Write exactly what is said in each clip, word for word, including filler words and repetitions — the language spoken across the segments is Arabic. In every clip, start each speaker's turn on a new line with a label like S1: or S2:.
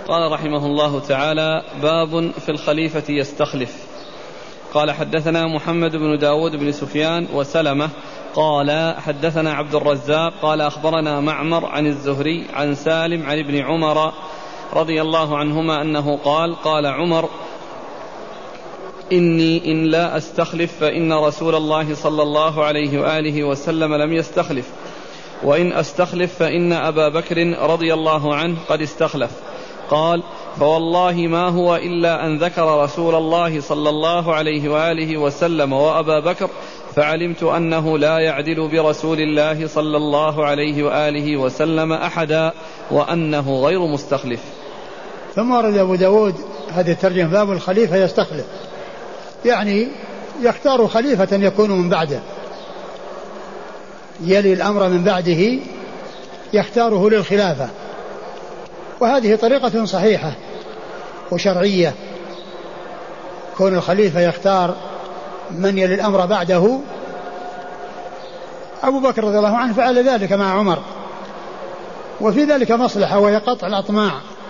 S1: قال رحمه الله تعالى: باب في الخليفة يستخلف. قال: حدثنا محمد بن داود بن سفيان وسلمة قال: حدثنا عبد الرزاق قال: أخبرنا معمر عن الزهري عن سالم عن ابن عمر رضي الله عنهما أنه قال: قال عمر: إني إن لا أستخلف فإن رسول الله صلى الله عليه وآله وسلم لم يستخلف، وإن أستخلف فإن أبا بكر رضي الله عنه قد استخلف. قال: فوالله ما هو إلا أن ذكر رسول الله صلى الله عليه وآله وسلم وأبا بكر، فعلمت أنه لا يعدل برسول الله صلى الله عليه وآله وسلم أحدا، وأنه غير مستخلف.
S2: ثم ورد أبو داود هذه الترجمة: باب الخليفة يستخلف، يعني يختار خليفة يكون من بعده، يلي الأمر من بعده يختاره للخلافة. وهذه طريقة صحيحة وشرعية، كون الخليفة يختار من يلي الأمر بعده. أبو بكر رضي الله عنه فعل ذلك مع عمر، وفي ذلك مصلحة، وهي قطع الأطماع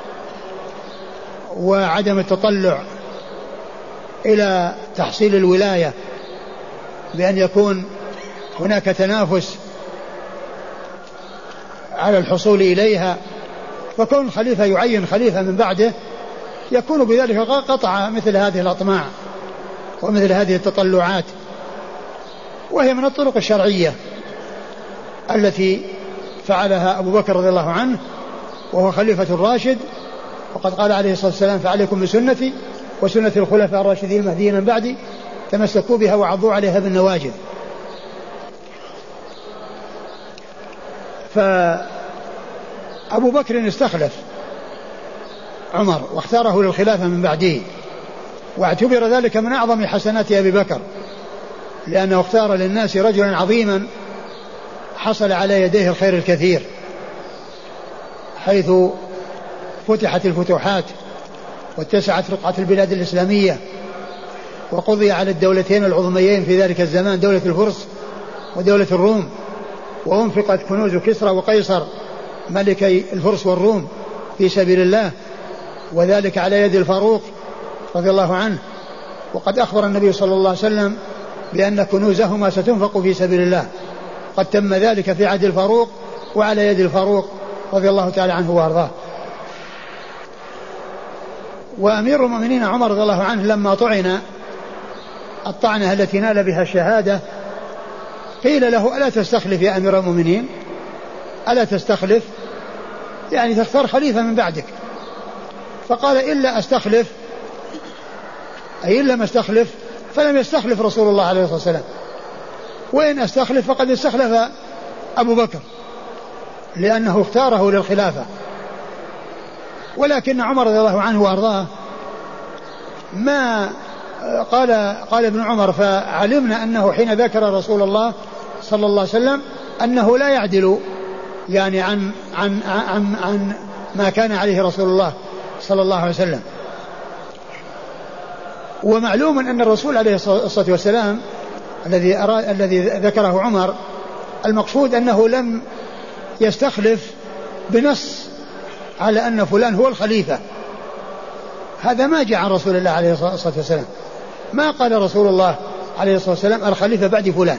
S2: وعدم التطلع إلى تحصيل الولاية بأن يكون هناك تنافس على الحصول إليها. فكون الخليفة يعين خليفة من بعده يكون بذلك قطع مثل هذه الأطماع ومثل هذه التطلعات، وهي من الطرق الشرعية التي فعلها أبو بكر رضي الله عنه وهو خليفة الراشد. وقد قال عليه الصلاة والسلام: فعليكم بسنتي وسنة الخلفاء الراشدين المهديين من بعدي، تمسكوا بها وعضوا عليها بالنواجذ. فأبو بكر استخلف عمر واختاره للخلافة من بعده، واعتبر ذلك من أعظم حسنات أبي بكر، لأنه اختار للناس رجلا عظيما حصل على يديه الخير الكثير، حيث فتحت الفتوحات واتسعت رقعة البلاد الإسلامية، وقضي على الدولتين العظميين في ذلك الزمان، دولة الفرس ودولة الروم، وأنفقت كنوز كسرى وقيصر ملكي الفرس والروم في سبيل الله، وذلك على يد الفاروق رضي الله عنه. وقد أخبر النبي صلى الله عليه وسلم بأن كنوزهما ستنفق في سبيل الله، قد تم ذلك في عهد الفاروق وعلى يد الفاروق رضي الله تعالى عنه وارضاه. وأمير المؤمنين عمر رضي الله عنه لما طعن الطعنة التي نال بها الشهادة قيل له: ألا تستخلف يا أمير المؤمنين؟ ألا تستخلف؟ يعني تختار خليفة من بعدك. فقال: إلا أستخلف، أي إلا ما استخلف فلم يستخلف رسول الله عليه الصلاة والسلام، وإن أستخلف فقد استخلف أبو بكر لأنه اختاره للخلافة. ولكن عمر رضي الله عنه وأرضاه ما قال قال ابن عمر: فعلمنا أنه حين ذكر رسول الله صلى الله عليه وسلم أنه لا يعدل يعني عن عن عن عن ما كان عليه رسول الله صلى الله عليه وسلم. ومعلوم أن الرسول عليه الصلاة والسلام الذي أراد الذي ذكره عمر المقصود أنه لم يستخلف بنص على أن فلان هو الخليفة، هذا ما جاء عن رسول الله عليه الصلاة والسلام. ما قال رسول الله عليه الصلاة والسلام: الخليفة بعد فلان،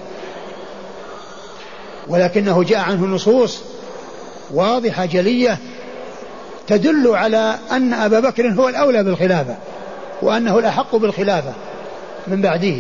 S2: ولكنه جاء عنه نصوص واضحة جلية تدل على أن أبا بكر هو الأولى بالخلافة، وأنه الأحق بالخلافة من بعده.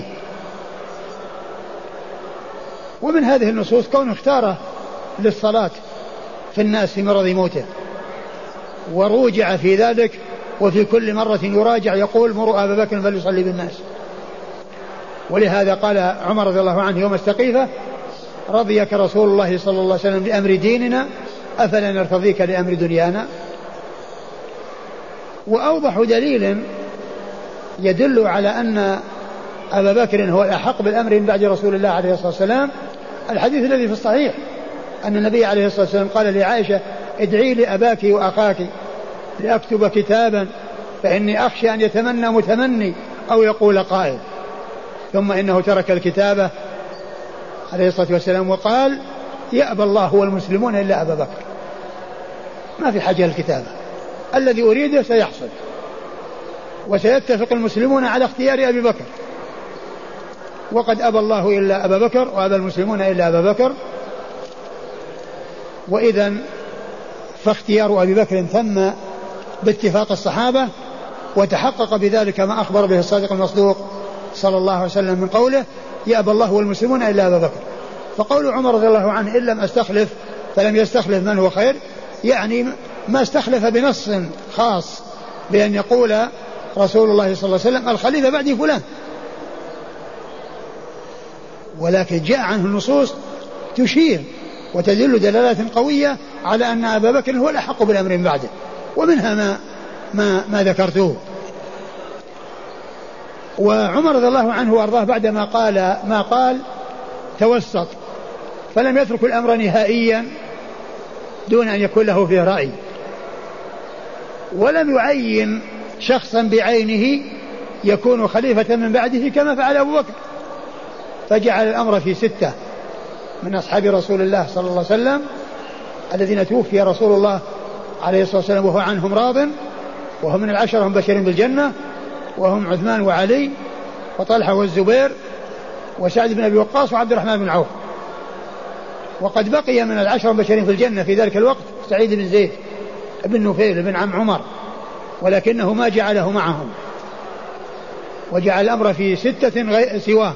S2: ومن هذه النصوص كونه اختاره للصلاة في الناس في مرض موته، وروجع في ذلك، وفي كل مرة يراجع يقول: مروا أبا بكر فليصلي بالناس. ولهذا قال عمر رضي الله عنه يوم السقيفة: رضيك رسول الله صلى الله عليه وسلم لأمر ديننا أفلا نرتضيك لأمر دنيانا. وأوضح دليل يدل على أن أبا بكر هو الأحق بالأمر من بعد رسول الله عليه الصلاة والسلام الحديث الذي في الصحيح أن النبي عليه الصلاة والسلام قال لعائشة: ادعي لأباك وأخاك لأكتب كتابا فإني أخشى أن يتمنى متمني أو يقول قائل. ثم إنه ترك الكتابة عليه الصلاة والسلام وقال: يأبى الله والمسلمون إلا أبا بكر. ما في حاجة للكتابة، الذي أريده سيحصل، وسيتفق المسلمون على اختيار أبي بكر، وقد أبى الله إلا أبا بكر وأبى المسلمون إلا أبا بكر. وإذا فاختيار أبي بكر تم باتفاق الصحابة، وتحقق بذلك ما أخبر به الصادق المصدوق صلى الله عليه وسلم من قوله يأبى الله والمسلمون إلا أبا بكر. فقول عمر رضي الله عنه إن لم أستخلف فلم يستخلف من هو خير، يعني ما استخلف بنص خاص بأن يقول رسول الله صلى الله عليه وسلم الخليفة بعد فلان، ولكن جاء عنه النصوص تشير وتدل دلالات قوية على أن أبا بكر هو الأحق بالأمر من بعده، ومنها ما, ما, ما ذكرته. وعمر رضي الله عنه وأرضاه بعدما قال ما قال توسط، فلم يترك الأمر نهائيا دون أن يكون له فيه رأي، ولم يعين شخصا بعينه يكون خليفة من بعده كما فعل أبو بكر، فجعل الأمر في ستة من أصحاب رسول الله صلى الله عليه وسلم الذين توفي رسول الله عليه الصلاة والسلام وهو عنهم راض، وهم من العشرة هم بشر بالجنة، وهم عثمان وعلي وطلحة والزبير وسعد بن أبي وقاص وعبد الرحمن بن عوف. وقد بقي من العشرة بشرين في الجنة في ذلك الوقت سعيد بن زيد بن نفيل بن عم عمر، ولكنه ما جعله معهم، وجعل الأمر في ستة سواه،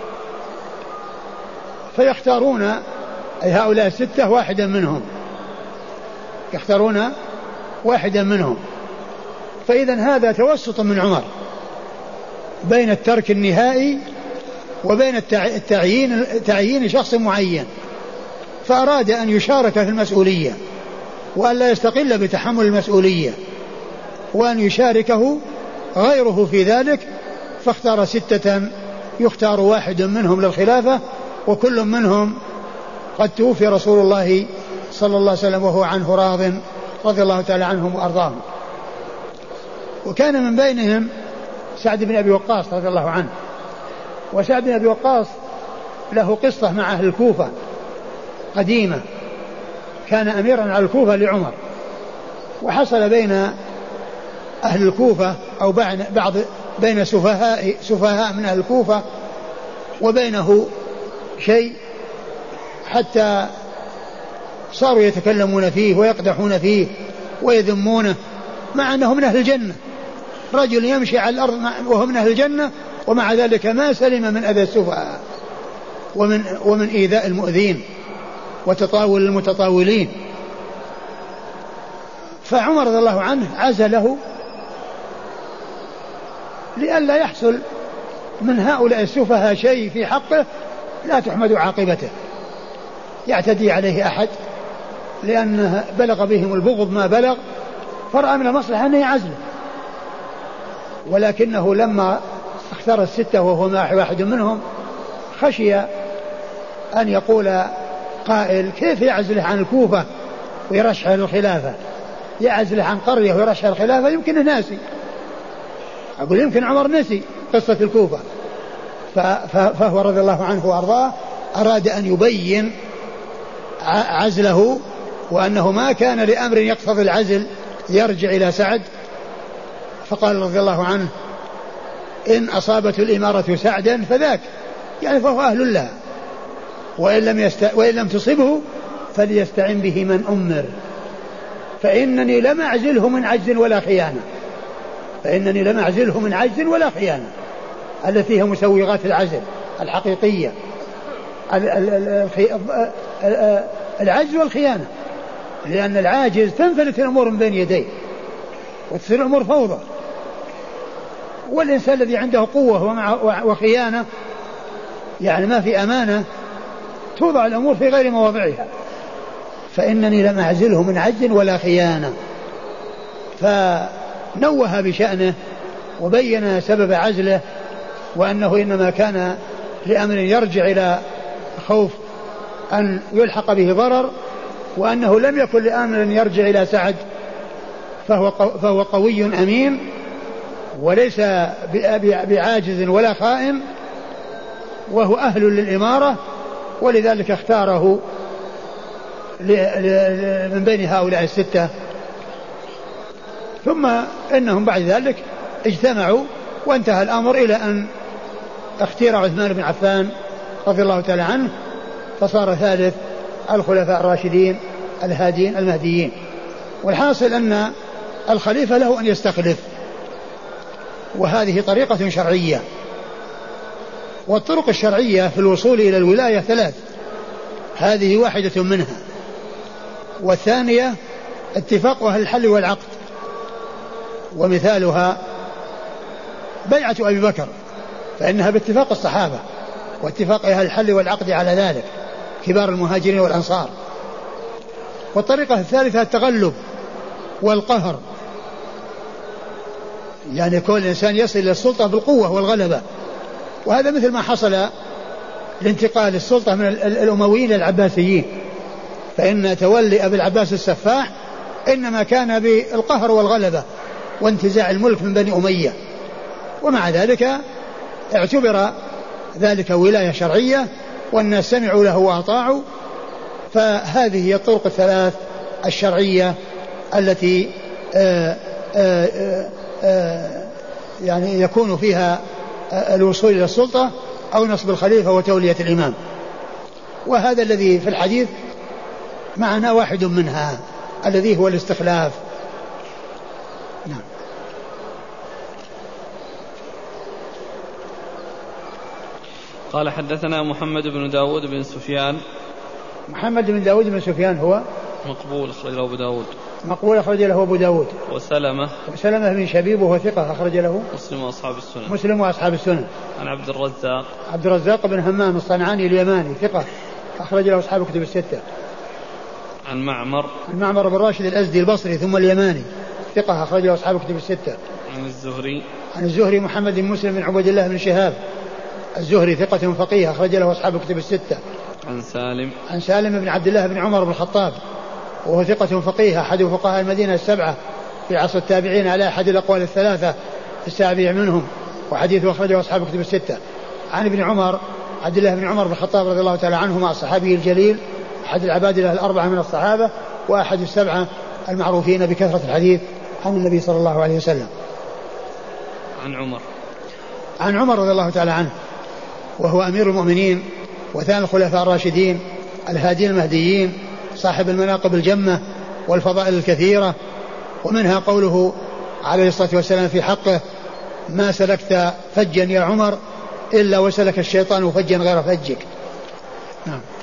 S2: فيختارون أي هؤلاء الستة واحدا منهم، يختارون واحدا منهم. فإذا هذا توسط من عمر بين الترك النهائي وبين التعيين تعيين شخص معين، فأراد أن يشارك في المسؤولية وأن لا يستقل بتحمل المسؤولية، وأن يشاركه غيره في ذلك، فاختار ستة يختار واحد منهم للخلافة، وكل منهم قد توفي رسول الله صلى الله عليه وسلم وهو عنه راض رضي الله تعالى عنهم وأرضاهم. وكان من بينهم سعد بن أبي وقاص رضي الله عنه، وسعد بن أبي وقاص له قصة مع أهل الكوفة قديمة، كان أميرا على الكوفة لعمر، وحصل بين أهل الكوفة أو بعض بين سفهاء, سفهاء من أهل الكوفة وبينه شيء، حتى صاروا يتكلمون فيه ويقدحون فيه ويذمونه، مع أنه من أهل الجنة، رجل يمشي على الأرض وهو من أهل الجنة، ومع ذلك ما سلم من أذى السفهاء ومن, ومن إيذاء المؤذين وتطاول المتطاولين. فعمر رضي الله عنه عزله لئلا يحصل من هؤلاء السفهاء شيء في حقه لا تحمد عاقبته، يعتدي عليه أحد لأنه بلغ بهم البغض ما بلغ، فرأى من المصلحة أن يعزله. ولكنه لما اختار الستة وهو واحد منهم خشي أن يقول قائل كيف يعزله عن الكوفة ويرشح الخلافة، يعزله عن قرية ويرشح الخلافة، يمكن ناسي، أقول يمكن عمر نسي قصة الكوفة. فهو رضي الله عنه وأرضاه أراد أن يبين عزله، وأنه ما كان لأمر يقتضي العزل يرجع إلى سعد، فقال رضي الله عنه إن أصابت الإمارة سعدا فذاك، يعني فهو أهل لها، وإن لم, يست... وإن لم تصبه فليستعن به من أمر، فإنني لم أعزله من عجز ولا خيانة، فإنني لم أعزله من عجز ولا خيانة التي هي مسوغات العزل الحقيقية، العجز والخيانة، لأن العاجز تنفلت الأمور من بين يديه وتصير الأمور فوضى، والإنسان الذي عنده قوة وخيانة يعني ما في أمانة توضع الأمور في غير مواضعها. فإنني لم أعزله من عجز ولا خيانة، فنوه بشأنه وبين سبب عزله، وأنه إنما كان لأمر يرجع إلى خوف أن يلحق به ضرر، وأنه لم يكن لأمر يرجع إلى سعد، فهو, فهو قوي أمين وليس بعاجز ولا خائن، وهو أهل للإمارة، ولذلك اختاره من بين هؤلاء الستة ثم إنهم بعد ذلك اجتمعوا وانتهى الأمر إلى أن اختير عثمان بن عفان رضي الله تعالى عنه فصار ثالث الخلفاء الراشدين الهادين المهديين. والحاصل أن الخليفة له أن يستخلف، وهذه طريقة شرعية. والطرق الشرعية في الوصول إلى الولاية ثلاث، هذه واحدة منها. والثانية اتفاق أهل الحل والعقد، ومثالها بيعة أبي بكر، فإنها باتفاق الصحابة واتفاق أهل الحل والعقد على ذلك كبار المهاجرين والأنصار. والطريقة الثالثة التغلب والقهر، يعني كل إنسان يصل إلى السلطة بالقوة والغلبة، وهذا مثل ما حصل لانتقال السلطة من الأمويين إلى العباسيين، فإن تولي أبي العباس السفاح إنما كان بالقهر والغلبة وانتزاع الملك من بني أمية، ومع ذلك اعتبر ذلك ولاية شرعية والناس سمعوا له وأطاعوا. فهذه هي الطرق الثلاث الشرعية التي آآ آآ آآ يعني يكون فيها الوصول إلى السلطة أو نصب الخليفة وتولية الإمام، وهذا الذي في الحديث معنا واحد منها الذي هو الاستخلاف. نعم.
S1: قال حدثنا محمد بن داود بن سفيان.
S2: محمد بن داود بن سفيان هو
S1: مقبول أخرج له أبو داود.
S2: مقبول أخرج له أبو داود.
S1: وسلمة
S2: وسلمة بن شبيب وهو ثقة أخرج له
S1: مسلم وأصحاب السنن.
S2: مسلم وأصحاب السنن.
S1: عن عبد الرزاق.
S2: عبد الرزاق بن همام الصنعاني اليماني ثقة أخرج له أصحاب الكتب الستة.
S1: عن معمر.
S2: عن معمر بن راشد الأزدي البصري ثم اليماني ثقة أخرج له أصحاب الكتب الستة.
S1: عن الزهري.
S2: عن الزهري محمد بن مسلم بن عبد الله بن شهاب الزهري ثقة فقيه أخرج له أصحاب الكتب الستة.
S1: عن سالم.
S2: عن سالم بن عبد الله بن عمر بن الخطاب وهو ثقة فقيه أحد فقهاء المدينة السبعة في عصر التابعين على أحد الأقوال الثلاثة السابع منهم، وحديثه أخرجه أصحاب الكتب الستة. عن ابن عمر عبد الله بن عمر بن الخطاب رضي الله تعالى عنهما الصحابي الجليل أحد العبادلة الأربعة من الصحابة وأحد السبعة المعروفين بكثرة الحديث عن النبي صلى الله عليه وسلم.
S1: عن عمر.
S2: عن عمر رضي الله تعالى عنه وهو أمير المؤمنين وثاني الخلفاء الراشدين الهادين المهديين صاحب المناقب الجمة والفضائل الكثيرة، ومنها قوله عليه الصلاة والسلام في حقه: ما سلكت فجا يا عمر إلا وسلك الشيطان فجا غير فجك. نعم.